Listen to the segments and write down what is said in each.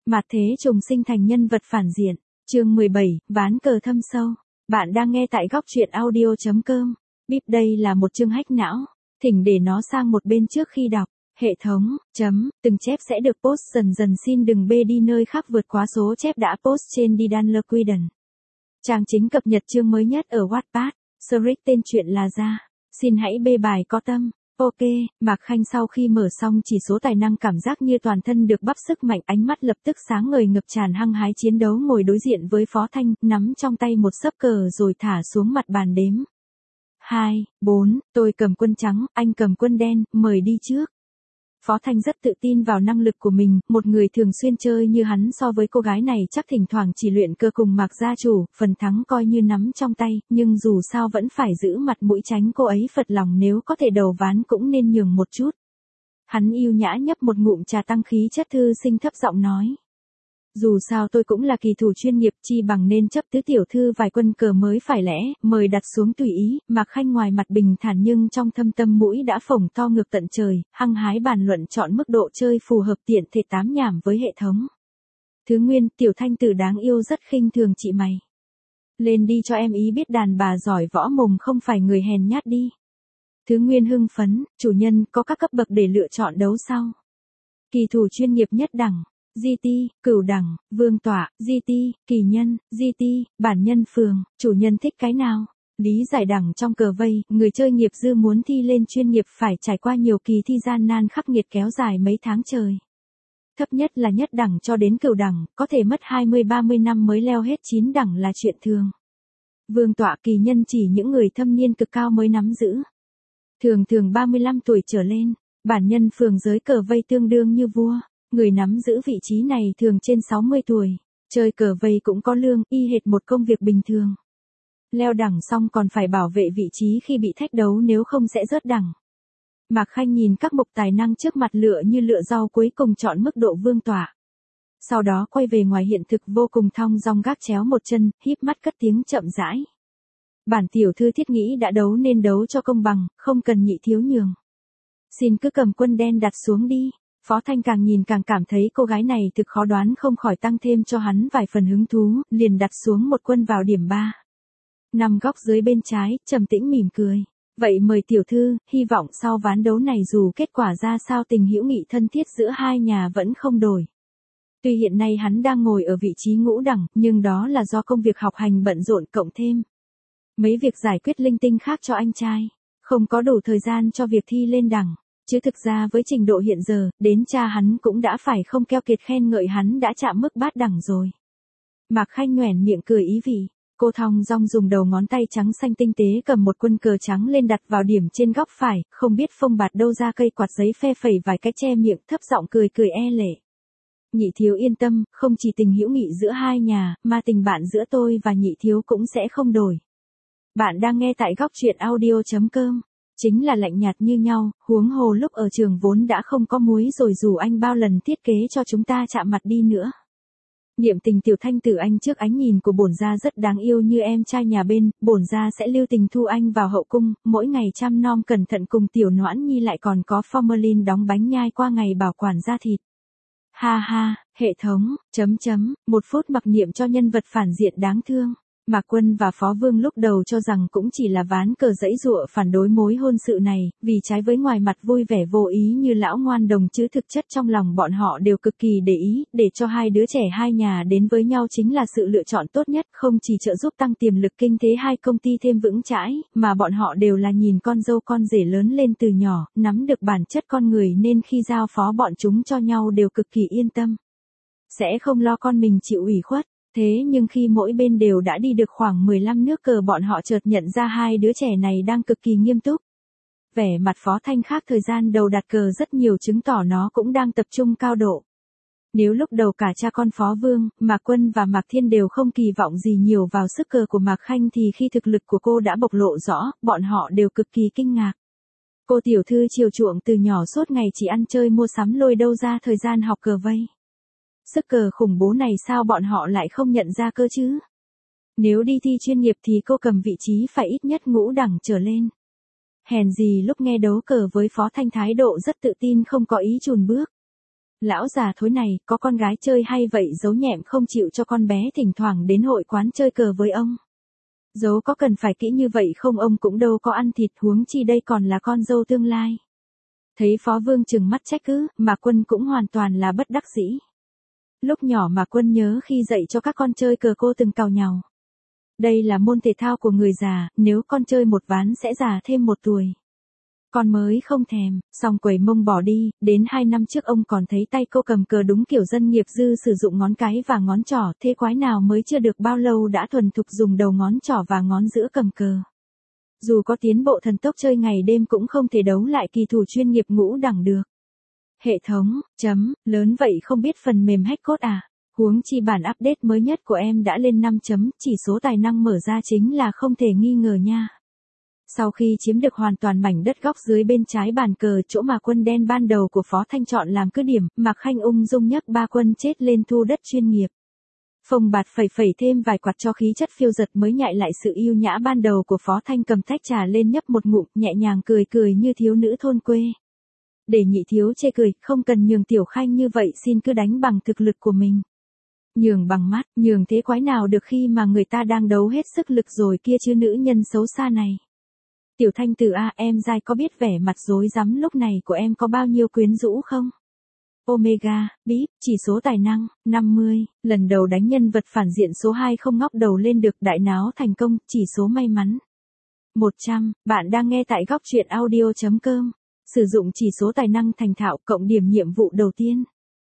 Mạt thế trùng sinh thành nhân vật phản diện. Chương 17, ván cờ thâm sâu. Bạn đang nghe tại góc truyện audio.com. Bíp đây là một chương hack não. Thỉnh để nó sang một bên trước khi đọc. Hệ thống, từng chép sẽ được post dần dần, xin đừng bê đi nơi khác vượt quá số chép đã post trên Didan Liquidon. Trang chính cập nhật chương mới nhất ở Wattpad. Script tên truyện là ra. Xin hãy bê bài có tâm. Ok, Mạc Khanh sau khi mở xong chỉ số tài năng cảm giác như toàn thân được bắp sức mạnh, ánh mắt lập tức sáng ngời, ngập tràn hăng hái chiến đấu, ngồi đối diện với Phó Thanh, nắm trong tay một sấp cờ rồi thả xuống mặt bàn đếm. 2, 4, tôi cầm quân trắng, anh cầm quân đen, mời đi trước. Phó Thanh rất tự tin vào năng lực của mình, một người thường xuyên chơi như hắn so với cô gái này chắc thỉnh thoảng chỉ luyện cơ cùng Mạc gia chủ, phần thắng coi như nắm trong tay, nhưng dù sao vẫn phải giữ mặt mũi tránh cô ấy phật lòng, nếu có thể đầu ván cũng nên nhường một chút. Hắn yêu nhã nhấp một ngụm trà tăng khí chất, thư sinh thấp giọng nói. Dù sao tôi cũng là kỳ thủ chuyên nghiệp, chi bằng nên chấp tứ tiểu thư vài quân cờ mới phải lẽ, mời đặt xuống tùy ý. Mạc Khanh ngoài mặt bình thản nhưng trong thâm tâm mũi đã phồng to ngược tận trời, hăng hái bàn luận chọn mức độ chơi phù hợp, tiện thể tám nhảm với hệ thống. Thứ Nguyên, tiểu thanh tử đáng yêu rất khinh thường chị mày. Lên đi cho em ý biết đàn bà giỏi võ mồm không phải người hèn nhát đi. Thứ Nguyên hưng phấn, chủ nhân có các cấp bậc để lựa chọn đấu sau. Kỳ thủ chuyên nghiệp nhất đẳng. GT, cửu đẳng, vương tọa, GT, kỳ nhân, GT, bản nhân phường, chủ nhân thích cái nào? Lý giải đẳng trong cờ vây, người chơi nghiệp dư muốn thi lên chuyên nghiệp phải trải qua nhiều kỳ thi gian nan khắc nghiệt kéo dài mấy tháng trời. Thấp nhất là nhất đẳng cho đến cửu đẳng, có thể mất 20-30 năm mới leo hết 9 đẳng là chuyện thường. Vương tọa kỳ nhân chỉ những người thâm niên cực cao mới nắm giữ. Thường 35 tuổi trở lên, bản nhân phường giới cờ vây tương đương như vua. Người nắm giữ vị trí này thường trên 60 tuổi, chơi cờ vây cũng có lương, y hệt một công việc bình thường. Leo đẳng xong còn phải bảo vệ vị trí khi bị thách đấu, nếu không sẽ rớt đẳng. Mạc Khanh nhìn các mục tài năng trước mặt lựa như lựa rau, cuối cùng chọn mức độ vương tọa. Sau đó quay về ngoài hiện thực, vô cùng thong dong gác chéo một chân, híp mắt cất tiếng chậm rãi. Bản tiểu thư thiết nghĩ đã đấu nên đấu cho công bằng, không cần nhị thiếu nhường. Xin cứ cầm quân đen đặt xuống đi. Phó Thanh càng nhìn càng cảm thấy cô gái này thực khó đoán, không khỏi tăng thêm cho hắn vài phần hứng thú, liền đặt xuống một quân vào điểm 3. Nằm góc dưới bên trái, trầm tĩnh mỉm cười. Vậy mời tiểu thư, hy vọng sau ván đấu này dù kết quả ra sao tình hữu nghị thân thiết giữa hai nhà vẫn không đổi. Tuy hiện nay hắn đang ngồi ở vị trí ngũ đẳng, nhưng đó là do công việc học hành bận rộn cộng thêm mấy việc giải quyết linh tinh khác cho anh trai, không có đủ thời gian cho việc thi lên đẳng. Chứ thực ra với trình độ hiện giờ, đến cha hắn cũng đã phải không keo kiệt khen ngợi hắn đã chạm mức bát đẳng rồi. Mạc Khanh nhoẻn miệng cười ý vị, cô thong dong dùng đầu ngón tay trắng xanh tinh tế cầm một quân cờ trắng lên đặt vào điểm trên góc phải, không biết phông bạt đâu ra cây quạt giấy phe phẩy vài cái che miệng, thấp giọng cười e lệ. Nhị thiếu yên tâm, không chỉ tình hữu nghị giữa hai nhà, mà tình bạn giữa tôi và nhị thiếu cũng sẽ không đổi. Bạn đang nghe tại góc truyện audio.com. Chính là lạnh nhạt như nhau, huống hồ lúc ở trường vốn đã không có muối rồi, dù anh bao lần thiết kế cho chúng ta chạm mặt đi nữa. Niệm tình tiểu thanh tử anh trước ánh nhìn của bổn gia rất đáng yêu như em trai nhà bên, bổn gia sẽ lưu tình thu anh vào hậu cung, mỗi ngày chăm nom cẩn thận cùng tiểu noãn nhi, lại còn có formalin đóng bánh nhai qua ngày bảo quản da thịt. Ha ha, hệ thống, một phút mặc niệm cho nhân vật phản diện đáng thương. Mạc Quân và Phó Vương lúc đầu cho rằng cũng chỉ là ván cờ giãy giụa phản đối mối hôn sự này, vì trái với ngoài mặt vui vẻ vô ý như lão ngoan đồng, chứ thực chất trong lòng bọn họ đều cực kỳ để ý, để cho hai đứa trẻ hai nhà đến với nhau chính là sự lựa chọn tốt nhất, không chỉ trợ giúp tăng tiềm lực kinh tế hai công ty thêm vững chãi, mà bọn họ đều là nhìn con dâu con rể lớn lên từ nhỏ, nắm được bản chất con người nên khi giao phó bọn chúng cho nhau đều cực kỳ yên tâm. Sẽ không lo con mình chịu ủy khuất. Thế nhưng khi mỗi bên đều đã đi được khoảng 15 nước cờ, bọn họ chợt nhận ra hai đứa trẻ này đang cực kỳ nghiêm túc. Vẻ mặt Phó Thanh khác thời gian đầu đặt cờ rất nhiều, chứng tỏ nó cũng đang tập trung cao độ. Nếu lúc đầu cả cha con Phó Vương, Mạc Quân và Mạc Thiên đều không kỳ vọng gì nhiều vào sức cờ của Mạc Khanh, thì khi thực lực của cô đã bộc lộ rõ, bọn họ đều cực kỳ kinh ngạc. Cô tiểu thư chiều chuộng từ nhỏ suốt ngày chỉ ăn chơi mua sắm, lôi đâu ra thời gian học cờ vây. Sức cờ khủng bố này sao bọn họ lại không nhận ra cơ chứ? Nếu đi thi chuyên nghiệp thì cô cầm vị trí phải ít nhất ngũ đẳng trở lên. Hèn gì lúc nghe đấu cờ với Phó Thanh thái độ rất tự tin, không có ý chùn bước. Lão già thối này, có con gái chơi hay vậy giấu nhẹm không chịu cho con bé thỉnh thoảng đến hội quán chơi cờ với ông. Giấu có cần phải kỹ như vậy không, ông cũng đâu có ăn thịt, huống chi đây còn là con dâu tương lai. Thấy Phó Vương trừng mắt trách cứ, Mạc Quân cũng hoàn toàn là bất đắc dĩ. Lúc nhỏ Mạc Quân nhớ khi dạy cho các con chơi cờ cô từng càu nhàu. Đây là môn thể thao của người già, nếu con chơi một ván sẽ già thêm 1 tuổi. Con mới không thèm, xong quẩy mông bỏ đi, đến 2 năm trước ông còn thấy tay cô cầm cờ đúng kiểu dân nghiệp dư, sử dụng ngón cái và ngón trỏ, thế quái nào mới chưa được bao lâu đã thuần thục dùng đầu ngón trỏ và ngón giữa cầm cờ. Dù có tiến bộ thần tốc chơi ngày đêm cũng không thể đấu lại kỳ thủ chuyên nghiệp ngũ đẳng được. Hệ thống, lớn vậy không biết phần mềm hack code à? Huống chi bản update mới nhất của em đã lên 5 chấm, chỉ số tài năng mở ra chính là không thể nghi ngờ nha. Sau khi chiếm được hoàn toàn mảnh đất góc dưới bên trái bàn cờ, chỗ mà quân đen ban đầu của Phó Thanh chọn làm cứ điểm, Mạc Khanh ung dung nhấc 3 quân chết lên thu đất chuyên nghiệp. Phồng bạt phẩy thêm vài quạt cho khí chất phiêu dật mới nhại lại sự yêu nhã ban đầu của Phó Thanh, cầm tách trà lên nhấp một ngụm, nhẹ nhàng cười như thiếu nữ thôn quê. Để nhị thiếu chê cười, không cần nhường Tiểu Khanh như vậy, xin cứ đánh bằng thực lực của mình. Nhường bằng mắt, nhường thế quái nào được khi mà người ta đang đấu hết sức lực rồi kia chứ, nữ nhân xấu xa này. Tiểu Thanh Tử a, em dai có biết vẻ mặt rối rắm lúc này của em có bao nhiêu quyến rũ không? Omega, bíp, chỉ số tài năng, 50, lần đầu đánh nhân vật phản diện số 2 không ngóc đầu lên được, đại náo thành công, chỉ số may mắn. 100, bạn đang nghe tại góc truyện audio.com, sử dụng chỉ số tài năng thành thạo, cộng điểm nhiệm vụ đầu tiên.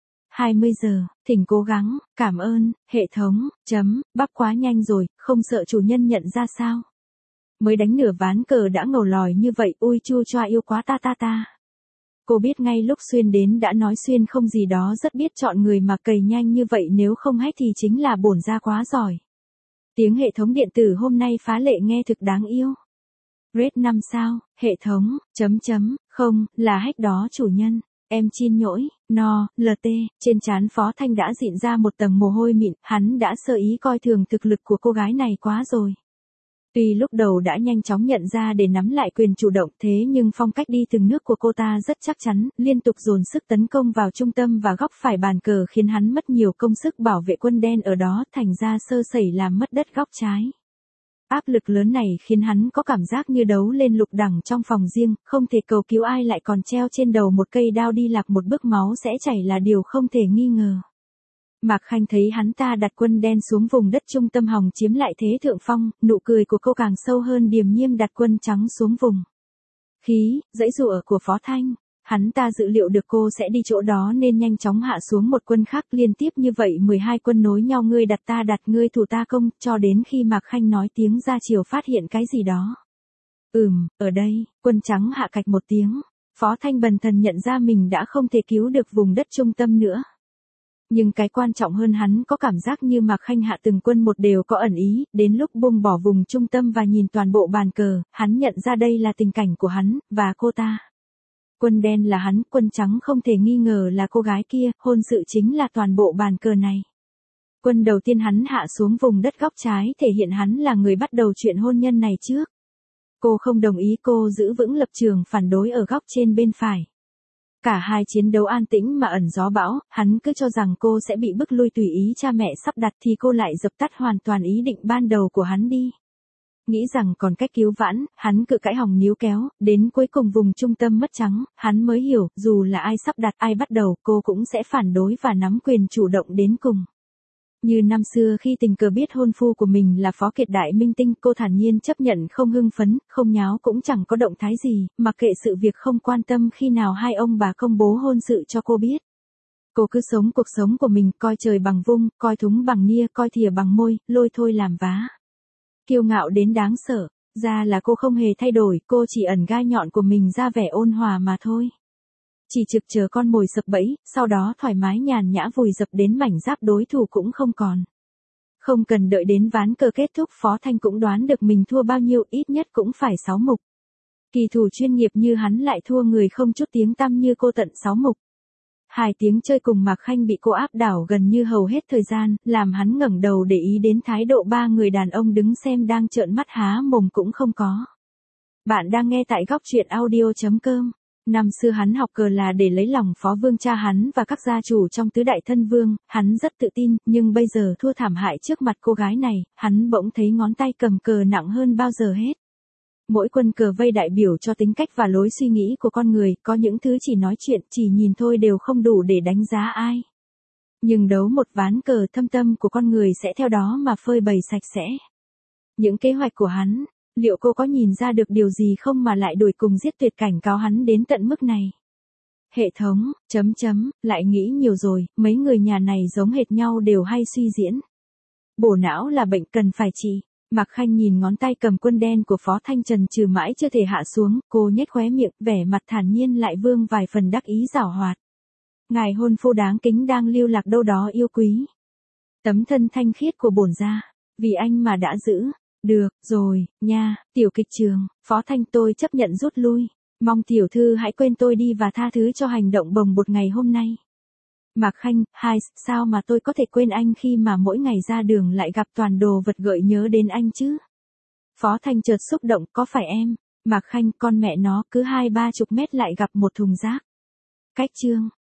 20 giờ, thỉnh cố gắng, cảm ơn, hệ thống, bắp quá nhanh rồi, không sợ chủ nhân nhận ra sao? Mới đánh nửa ván cờ đã ngầu lòi như vậy, ui chu choa yêu quá ta. Cô biết ngay lúc Xuyên đến đã nói Xuyên không gì đó rất biết chọn người mà cày nhanh như vậy, nếu không hack thì chính là bổn ra quá giỏi. Tiếng hệ thống điện tử hôm nay phá lệ nghe thực đáng yêu. Red 5 sao, hệ thống, không, là hack đó chủ nhân. Em xin nhỗi, LT, trên trán Phó Thanh đã dịn ra một tầng mồ hôi mịn, hắn đã sơ ý coi thường thực lực của cô gái này quá rồi. Tuy lúc đầu đã nhanh chóng nhận ra để nắm lại quyền chủ động, thế nhưng phong cách đi từng nước của cô ta rất chắc chắn, liên tục dồn sức tấn công vào trung tâm và góc phải bàn cờ khiến hắn mất nhiều công sức bảo vệ quân đen ở đó, thành ra sơ sẩy làm mất đất góc trái. Áp lực lớn này khiến hắn có cảm giác như đấu lên lục đẳng trong phòng riêng, không thể cầu cứu ai lại còn treo trên đầu một cây đao, đi lạc một bước máu sẽ chảy là điều không thể nghi ngờ. Mạc Khanh thấy hắn ta đặt quân đen xuống vùng đất trung tâm hòng chiếm lại thế thượng phong, nụ cười của cô càng sâu hơn, điềm nhiên đặt quân trắng xuống vùng khí, dãy dụa của Phó Thanh. Hắn ta dự liệu được cô sẽ đi chỗ đó nên nhanh chóng hạ xuống một quân khác, liên tiếp như vậy 12 quân nối nhau, ngươi đặt ta đặt, ngươi thủ ta công, cho đến khi Mạc Khanh nói tiếng ra chiều phát hiện cái gì đó. Ở đây, quân trắng hạ cạch một tiếng, Phó Thanh bần thần nhận ra mình đã không thể cứu được vùng đất trung tâm nữa. Nhưng cái quan trọng hơn, hắn có cảm giác như Mạc Khanh hạ từng quân một đều có ẩn ý, đến lúc buông bỏ vùng trung tâm và nhìn toàn bộ bàn cờ, hắn nhận ra đây là tình cảnh của hắn, và cô ta. Quân đen là hắn, quân trắng không thể nghi ngờ là cô gái kia, hôn sự chính là toàn bộ bàn cờ này. Quân đầu tiên hắn hạ xuống vùng đất góc trái thể hiện hắn là người bắt đầu chuyện hôn nhân này trước. Cô không đồng ý, cô giữ vững lập trường phản đối ở góc trên bên phải. Cả hai chiến đấu an tĩnh mà ẩn gió bão, hắn cứ cho rằng cô sẽ bị bức lui tùy ý cha mẹ sắp đặt thì cô lại dập tắt hoàn toàn ý định ban đầu của hắn đi. Nghĩ rằng còn cách cứu vãn, hắn cự cãi hòng níu kéo, đến cuối cùng vùng trung tâm mất trắng, hắn mới hiểu, dù là ai sắp đặt ai bắt đầu, cô cũng sẽ phản đối và nắm quyền chủ động đến cùng. Như năm xưa khi tình cờ biết hôn phu của mình là Phó Kiệt đại minh tinh, cô thản nhiên chấp nhận, không hưng phấn, không nháo, cũng chẳng có động thái gì, mặc kệ sự việc, không quan tâm khi nào hai ông bà công bố hôn sự cho cô biết. Cô cứ sống cuộc sống của mình, coi trời bằng vung, coi thúng bằng nia, coi thìa bằng môi, lôi thôi làm vá. Kiêu ngạo đến đáng sợ, ra là cô không hề thay đổi, cô chỉ ẩn gai nhọn của mình ra vẻ ôn hòa mà thôi. Chỉ trực chờ con mồi sập bẫy, sau đó thoải mái nhàn nhã vùi dập đến mảnh giáp đối thủ cũng không còn. Không cần đợi đến ván cờ kết thúc, Phó Thanh cũng đoán được mình thua bao nhiêu, ít nhất cũng phải 6 mục. Kỳ thủ chuyên nghiệp như hắn lại thua người không chút tiếng tăm như cô tận 6 mục. 2 tiếng chơi cùng Mạc Khanh bị cô áp đảo gần như hầu hết thời gian, làm hắn ngẩng đầu để ý đến thái độ 3 người đàn ông đứng xem đang trợn mắt há mồm cũng không có. Bạn đang nghe tại góc truyện audio.com. Năm xưa hắn học cờ là để lấy lòng Phó Vương cha hắn và các gia chủ trong tứ đại thân vương, hắn rất tự tin, nhưng bây giờ thua thảm hại trước mặt cô gái này, hắn bỗng thấy ngón tay cầm cờ nặng hơn bao giờ hết. Mỗi quân cờ vây đại biểu cho tính cách và lối suy nghĩ của con người, có những thứ chỉ nói chuyện, chỉ nhìn thôi đều không đủ để đánh giá ai. Nhưng đấu một ván cờ, thâm tâm của con người sẽ theo đó mà phơi bày sạch sẽ. Những kế hoạch của hắn, liệu cô có nhìn ra được điều gì không mà lại đuổi cùng giết tuyệt cảnh cáo hắn đến tận mức này? Hệ thống, lại nghĩ nhiều rồi, mấy người nhà này giống hệt nhau đều hay suy diễn. Bổ não là bệnh cần phải trị. Mạc Khanh nhìn ngón tay cầm quân đen của Phó Thanh Trần trừ mãi chưa thể hạ xuống, cô nhếch khóe miệng, vẻ mặt thản nhiên lại vương vài phần đắc ý giảo hoạt. Ngài hôn phu đáng kính đang lưu lạc đâu đó yêu quý. Tấm thân thanh khiết của bổn gia, vì anh mà đã giữ. Được, rồi, nha, tiểu kịch trường, Phó Thanh tôi chấp nhận rút lui. Mong tiểu thư hãy quên tôi đi và tha thứ cho hành động bồng bột ngày hôm nay. Mạc Khanh, sao mà tôi có thể quên anh khi mà mỗi ngày ra đường lại gặp toàn đồ vật gợi nhớ đến anh chứ? Phó Thanh chợt xúc động, có phải em? Mạc Khanh, con mẹ nó, cứ 20-30 mét lại gặp một thùng rác. Cách chương.